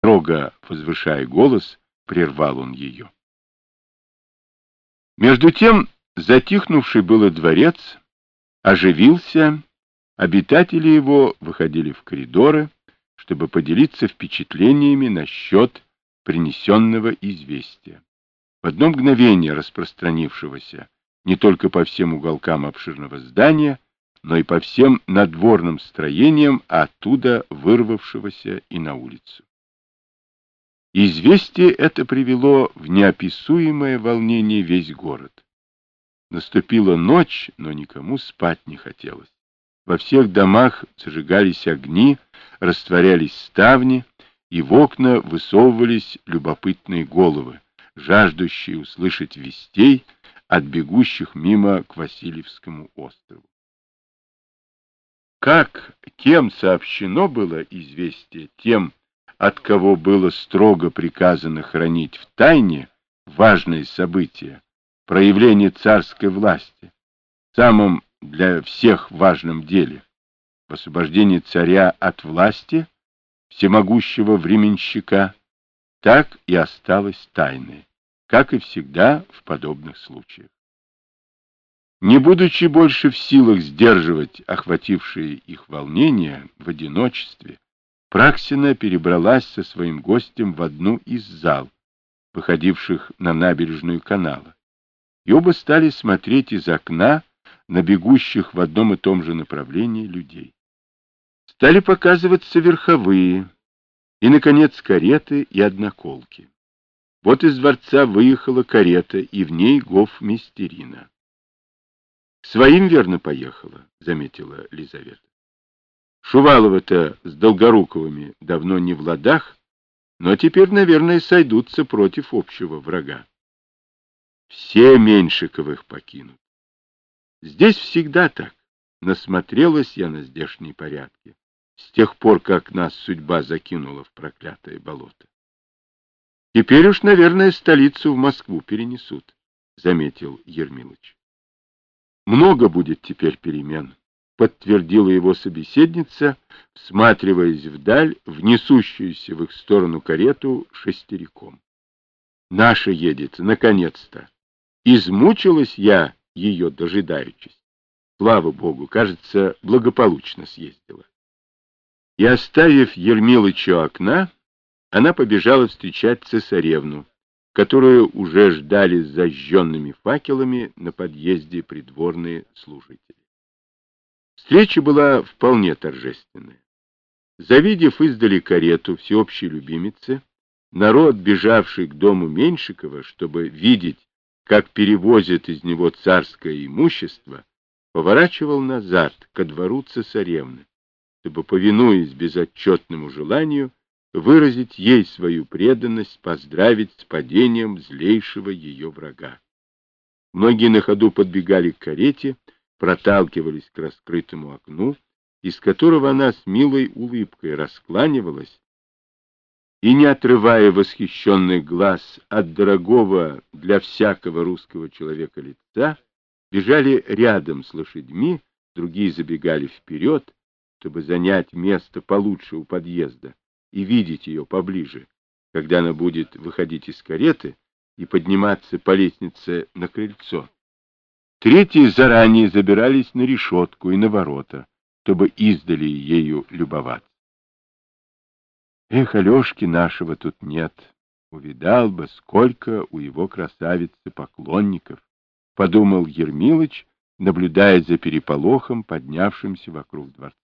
Строго возвышая голос, прервал он ее. Между тем, затихнувший было дворец оживился, обитатели его выходили в коридоры, чтобы поделиться впечатлениями насчет принесенного известия, в одно мгновение распространившегося не только по всем уголкам обширного здания, но и по всем надворным строениям, а оттуда вырвавшегося и на улицу. Известие это привело в неописуемое волнение весь город. Наступила ночь, но никому спать не хотелось. Во всех домах зажигались огни, растворялись ставни, и в окна высовывались любопытные головы, жаждущие услышать вестей от бегущих мимо к Васильевскому острову. Кем сообщено было известие, тем, от кого было строго приказано хранить в тайне важные события, проявление царской власти, самом для всех важном деле, в освобождении царя от власти, всемогущего временщика, так и осталось тайной, как и всегда в подобных случаях. Не будучи больше в силах сдерживать охватившие их волнения в одиночестве, Праксина перебралась со своим гостем в одну из зал, выходивших на набережную канала, и оба стали смотреть из окна на бегущих в одном и том же направлении людей. Стали показываться верховые, и, наконец, кареты и одноколки. Вот из дворца выехала карета, и в ней гофмистерина. — К своим, верно, поехала, — заметила Лизавета. Шувалова-то с Долгоруковыми давно не в ладах, но теперь, наверное, сойдутся против общего врага. Все Меньшиковых покинут. Здесь всегда так. Насмотрелась я на здешние порядки, с тех пор, как нас судьба закинула в проклятое болото. Теперь уж, наверное, столицу в Москву перенесут, — заметил Ермилыч. Много будет теперь перемен, — подтвердила его собеседница, всматриваясь вдаль в несущуюся в их сторону карету шестериком. Наша едет, наконец-то. Измучилась я ее дожидаючись. Слава Богу, кажется, благополучно съездила. И, оставив Ермилыча у окна, она побежала встречать цесаревну, которую уже ждали с зажженными факелами на подъезде придворные служители. Встреча была вполне торжественная. Завидев издали карету всеобщей любимицы, народ, бежавший к дому Меньшикова, чтобы видеть, как перевозят из него царское имущество, поворачивал назад ко двору цесаревны, чтобы, повинуясь безотчетному желанию, выразить ей свою преданность, поздравить с падением злейшего ее врага. Многие на ходу подбегали к карете, проталкивались к раскрытому окну, из которого она с милой улыбкой раскланивалась, и, не отрывая восхищенных глаз от дорогого для всякого русского человека лица, бежали рядом с лошадьми, другие забегали вперед, чтобы занять место получше у подъезда и видеть ее поближе, когда она будет выходить из кареты и подниматься по лестнице на крыльцо. Третьи заранее забирались на решетку и на ворота, чтобы издали ею любоваться. Эх, Алешки нашего тут нет, увидал бы, сколько у его красавицы поклонников, — подумал Ермилыч, наблюдая за переполохом, поднявшимся вокруг дворца.